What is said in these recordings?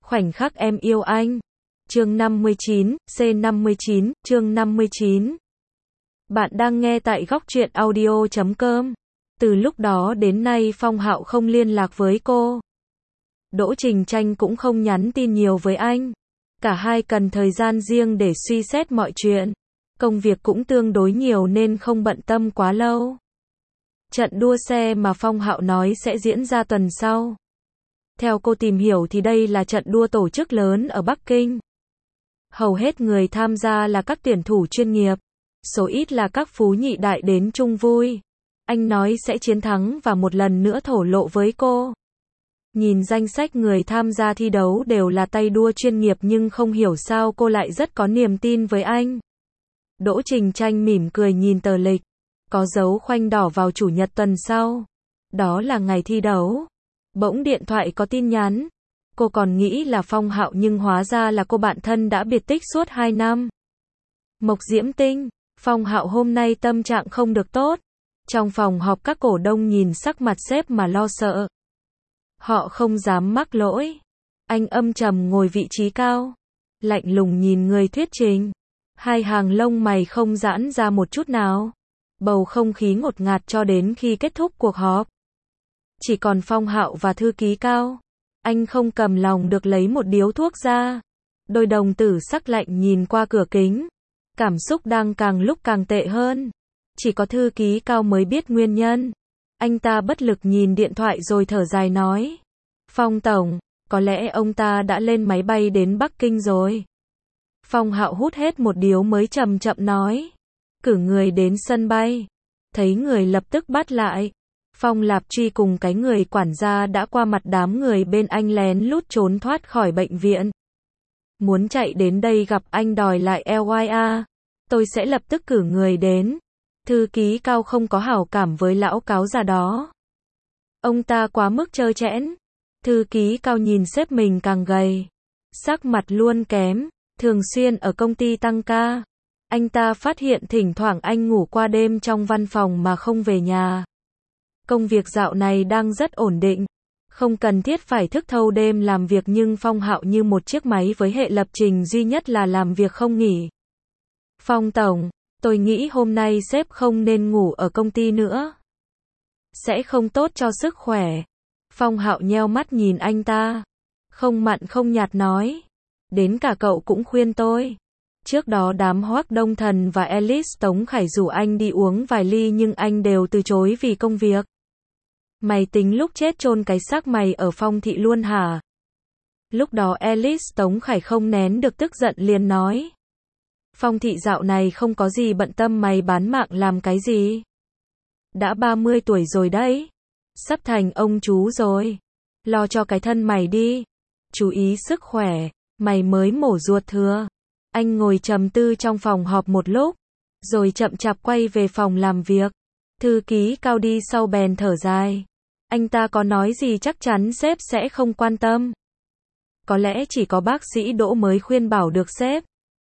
Khoảnh khắc em yêu anh. Chương 59, C59, chương 59. Bạn đang nghe tại góc truyện audio.com. Từ lúc đó đến nay Phong Hạo không liên lạc với cô. Đỗ Trình Tranh cũng không nhắn tin nhiều với anh. Cả hai cần thời gian riêng để suy xét mọi chuyện. Công việc cũng tương đối nhiều nên không bận tâm quá lâu. Trận đua xe mà Phong Hạo nói sẽ diễn ra tuần sau. Theo cô tìm hiểu thì đây là trận đua tổ chức lớn ở Bắc Kinh. Hầu hết người tham gia là các tuyển thủ chuyên nghiệp. Số ít là các phú nhị đại đến chung vui. Anh nói sẽ chiến thắng và một lần nữa thổ lộ với cô. Nhìn danh sách người tham gia thi đấu đều là tay đua chuyên nghiệp nhưng không hiểu sao cô lại rất có niềm tin với anh. Đỗ Trình Tranh mỉm cười nhìn tờ lịch. Có dấu khoanh đỏ vào chủ nhật tuần sau. Đó là ngày thi đấu. Bỗng điện thoại có tin nhắn. Cô còn nghĩ là Phong Hạo nhưng hóa ra là cô bạn thân đã biệt tích suốt 2 năm. Mộc Diễm Tinh, Phong Hạo hôm nay tâm trạng không được tốt. Trong phòng họp các cổ đông nhìn sắc mặt sếp mà lo sợ. Họ không dám mắc lỗi. Anh âm trầm ngồi vị trí cao. Lạnh lùng nhìn người thuyết trình. Hai hàng lông mày không giãn ra một chút nào. Bầu không khí ngột ngạt cho đến khi kết thúc cuộc họp. Chỉ còn Phong Hạo và thư ký Cao. Anh không cầm lòng được lấy một điếu thuốc ra. Đôi đồng tử sắc lạnh nhìn qua cửa kính. Cảm xúc đang càng lúc càng tệ hơn. Chỉ có thư ký Cao mới biết nguyên nhân. Anh ta bất lực nhìn điện thoại rồi thở dài nói. Phong tổng, có lẽ ông ta đã lên máy bay đến Bắc Kinh rồi. Phong Hạo hút hết một điếu mới chậm chậm nói. Cử người đến sân bay. Thấy người lập tức bắt lại. Phong Lạp Truy cùng cái người quản gia đã qua mặt đám người bên anh lén lút trốn thoát khỏi bệnh viện. Muốn chạy đến đây gặp anh đòi lại LYA. Tôi sẽ lập tức cử người đến. Thư ký Cao không có hảo cảm với lão cáo già đó. Ông ta quá mức trơ trẽn. Thư ký Cao nhìn sếp mình càng gầy. Sắc mặt luôn kém. Thường xuyên ở công ty tăng ca. Anh ta phát hiện thỉnh thoảng anh ngủ qua đêm trong văn phòng mà không về nhà. Công việc dạo này đang rất ổn định. Không cần thiết phải thức thâu đêm làm việc nhưng Phong Hạo như một chiếc máy với hệ lập trình duy nhất là làm việc không nghỉ. Phong tổng, tôi nghĩ hôm nay sếp không nên ngủ ở công ty nữa. Sẽ không tốt cho sức khỏe. Phong Hạo nheo mắt nhìn anh ta. Không mặn không nhạt nói. Đến cả cậu cũng khuyên tôi. Trước đó đám Hoắc Đông Thần và Alice Tống Khải rủ anh đi uống vài ly nhưng anh đều từ chối vì công việc. Mày tính lúc chết chôn cái xác mày ở Phong thị luôn hả? Lúc đó Alice Tống Khải không nén được tức giận liền nói. Phong thị dạo này không có gì bận tâm mày bán mạng làm cái gì? Đã 30 tuổi rồi đấy. Sắp thành ông chú rồi. Lo cho cái thân mày đi. Chú ý sức khỏe. Mày mới mổ ruột thừa. Anh ngồi trầm tư trong phòng họp một lúc. Rồi chậm chạp quay về phòng làm việc. Thư ký Cao đi sau bèn thở dài. Anh ta có nói gì chắc chắn sếp sẽ không quan tâm. Có lẽ chỉ có bác sĩ Đỗ mới khuyên bảo được sếp.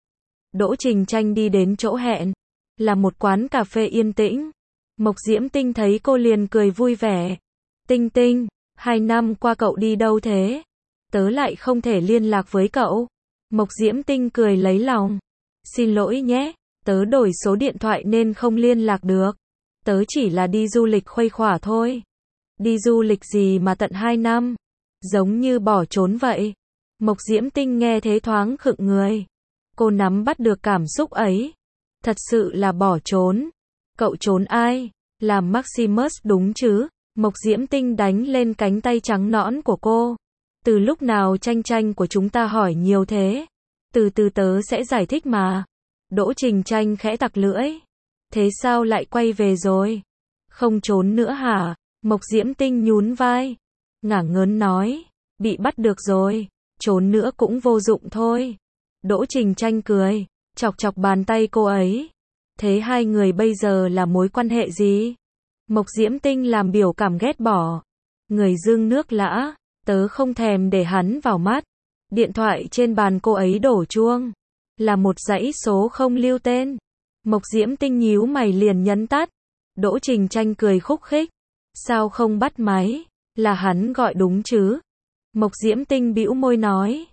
Đỗ Trình Tranh đi đến chỗ hẹn. Là một quán cà phê yên tĩnh. Mộc Diễm Tinh thấy cô liền cười vui vẻ. Tinh Tinh, 2 năm qua cậu đi đâu thế? Tớ lại không thể liên lạc với cậu. Mộc Diễm Tinh cười lấy lòng. Xin lỗi nhé, tớ đổi số điện thoại nên không liên lạc được. Tớ chỉ là đi du lịch khuây khỏa thôi. Đi du lịch gì mà tận 2 năm? Giống như bỏ trốn vậy. Mộc Diễm Tinh nghe thế thoáng khựng người. Cô nắm bắt được cảm xúc ấy. Thật sự là bỏ trốn. Cậu trốn ai? Làm Maximus đúng chứ? Mộc Diễm Tinh đánh lên cánh tay trắng nõn của cô. Từ lúc nào Tranh Tranh của chúng ta hỏi nhiều thế? Từ từ tớ sẽ giải thích mà. Đỗ Trình Tranh khẽ tặc lưỡi. Thế sao lại quay về rồi? Không trốn nữa hả? Mộc Diễm Tinh nhún vai. Ngả ngớn nói. Bị bắt được rồi. Trốn nữa cũng vô dụng thôi. Đỗ Trình Tranh cười. Chọc chọc bàn tay cô ấy. Thế hai người bây giờ là mối quan hệ gì? Mộc Diễm Tinh làm biểu cảm ghét bỏ. Người dưng nước lã. Tớ không thèm để hắn vào mắt. Điện thoại trên bàn cô ấy đổ chuông. Là một dãy số không lưu tên. Mộc Diễm Tinh nhíu mày liền nhấn tắt. Đỗ Trình Tranh cười khúc khích. Sao không bắt máy? Là hắn gọi đúng chứ? Mộc Diễm Tinh bĩu môi nói.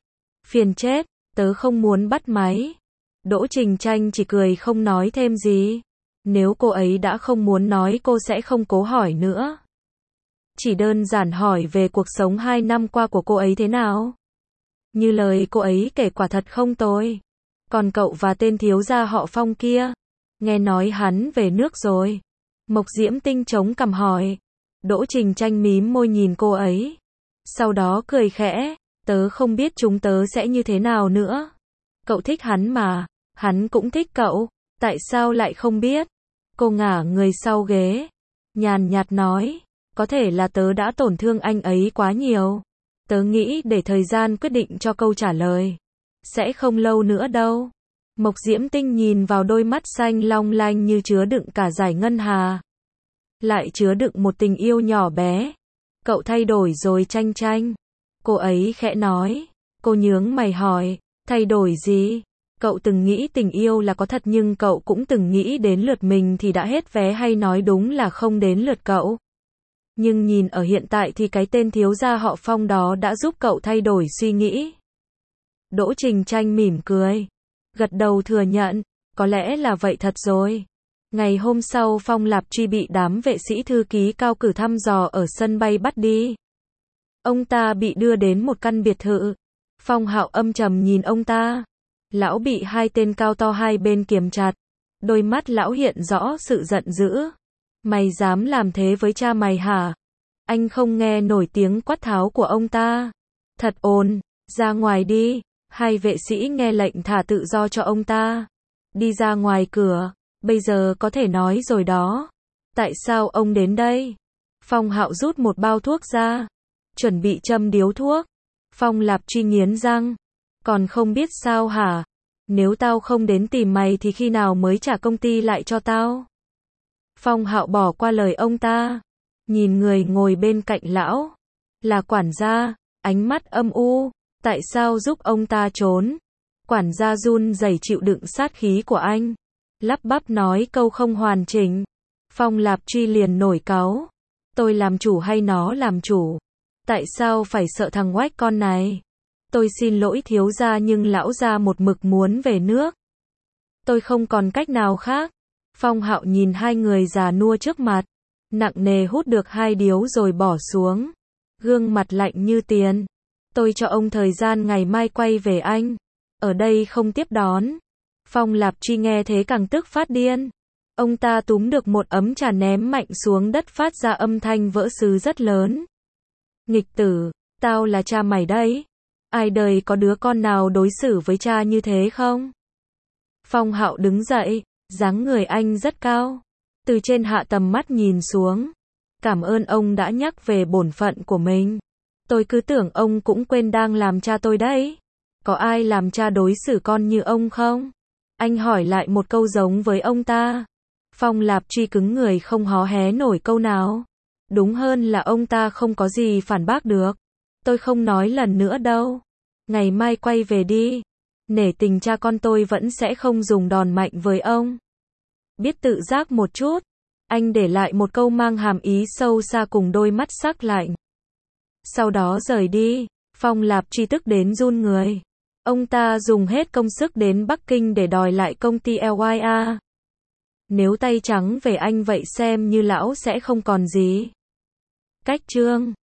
Phiền chết, tớ không muốn bắt máy. Đỗ Trình Tranh chỉ cười không nói thêm gì. Nếu cô ấy đã không muốn nói cô sẽ không cố hỏi nữa. Chỉ đơn giản hỏi về cuộc sống 2 năm qua của cô ấy thế nào. Như lời cô ấy kể quả thật không tồi. Còn cậu và tên thiếu gia họ Phong kia, nghe nói hắn về nước rồi. Mộc Diễm Tinh chống cằm hỏi. Đỗ Trình Tranh mím môi nhìn cô ấy. Sau đó cười khẽ, tớ không biết chúng tớ sẽ như thế nào nữa. Cậu thích hắn mà, hắn cũng thích cậu, tại sao lại không biết? Cô ngả người sau ghế, nhàn nhạt nói, có thể là tớ đã tổn thương anh ấy quá nhiều. Tớ nghĩ để thời gian quyết định cho câu trả lời. Sẽ không lâu nữa đâu. Mộc Diễm Tinh nhìn vào đôi mắt xanh long lanh như chứa đựng cả dải ngân hà. Lại chứa đựng một tình yêu nhỏ bé. Cậu thay đổi rồi Tranh Tranh. Cô ấy khẽ nói. Cô nhướng mày hỏi, thay đổi gì? Cậu từng nghĩ tình yêu là có thật nhưng cậu cũng từng nghĩ đến lượt mình thì đã hết vé hay nói đúng là không đến lượt cậu. Nhưng nhìn ở hiện tại thì cái tên thiếu gia họ Phong đó đã giúp cậu thay đổi suy nghĩ. Đỗ Trình Tranh mỉm cười. Gật đầu thừa nhận, có lẽ là vậy thật rồi. Ngày hôm sau Phong Lạp Truy bị đám vệ sĩ thư ký cao cử thăm dò ở sân bay bắt đi. Ông ta bị đưa đến một căn biệt thự. Phong Hạo âm trầm nhìn ông ta. Lão bị hai tên cao to hai bên kiềm chặt. Đôi mắt lão hiện rõ sự giận dữ. Mày dám làm thế với cha mày hả? Anh không nghe nổi tiếng quát tháo của ông ta. Thật ồn, ra ngoài đi. Hai vệ sĩ nghe lệnh thả tự do cho ông ta. Đi ra ngoài cửa, bây giờ có thể nói rồi đó. Tại sao ông đến đây? Phong Hạo rút một bao thuốc ra. Chuẩn bị châm điếu thuốc. Phong Lạp Truy nghiến răng. Còn không biết sao hả? Nếu tao không đến tìm mày thì khi nào mới trả công ty lại cho tao? Phong Hạo bỏ qua lời ông ta. Nhìn người ngồi bên cạnh lão. Là quản gia, ánh mắt âm u. Tại sao giúp ông ta trốn? Quản gia run rẩy chịu đựng sát khí của anh. Lắp bắp nói câu không hoàn chỉnh. Phong Lạp Truy liền nổi cáu. Tôi làm chủ hay nó làm chủ? Tại sao phải sợ thằng oách con này? Tôi xin lỗi thiếu gia nhưng lão gia một mực muốn về nước. Tôi không còn cách nào khác. Phong Hạo nhìn hai người già nua trước mặt. Nặng nề hút được 2 điếu rồi bỏ xuống. Gương mặt lạnh như tiền. Tôi cho ông thời gian ngày mai quay về anh. Ở đây không tiếp đón. Phong Lạp Truy nghe thế càng tức phát điên. Ông ta túm được một ấm trà ném mạnh xuống đất phát ra âm thanh vỡ sứ rất lớn. Nghịch tử, tao là cha mày đấy. Ai đời có đứa con nào đối xử với cha như thế không? Phong Hạo đứng dậy, dáng người anh rất cao. Từ trên hạ tầm mắt nhìn xuống. Cảm ơn ông đã nhắc về bổn phận của mình. Tôi cứ tưởng ông cũng quên đang làm cha tôi đấy. Có ai làm cha đối xử con như ông không? Anh hỏi lại một câu giống với ông ta. Phong Lạp Truy cứng người không hó hé nổi câu nào. Đúng hơn là ông ta không có gì phản bác được. Tôi không nói lần nữa đâu. Ngày mai quay về đi. Nể tình cha con tôi vẫn sẽ không dùng đòn mạnh với ông. Biết tự giác một chút. Anh để lại một câu mang hàm ý sâu xa cùng đôi mắt sắc lạnh. Sau đó rời đi. Phong Lạp Truy tức đến run người. Ông ta dùng hết công sức đến Bắc Kinh để đòi lại công ty LYA. Nếu tay trắng về anh vậy xem như lão sẽ không còn gì. Cách chương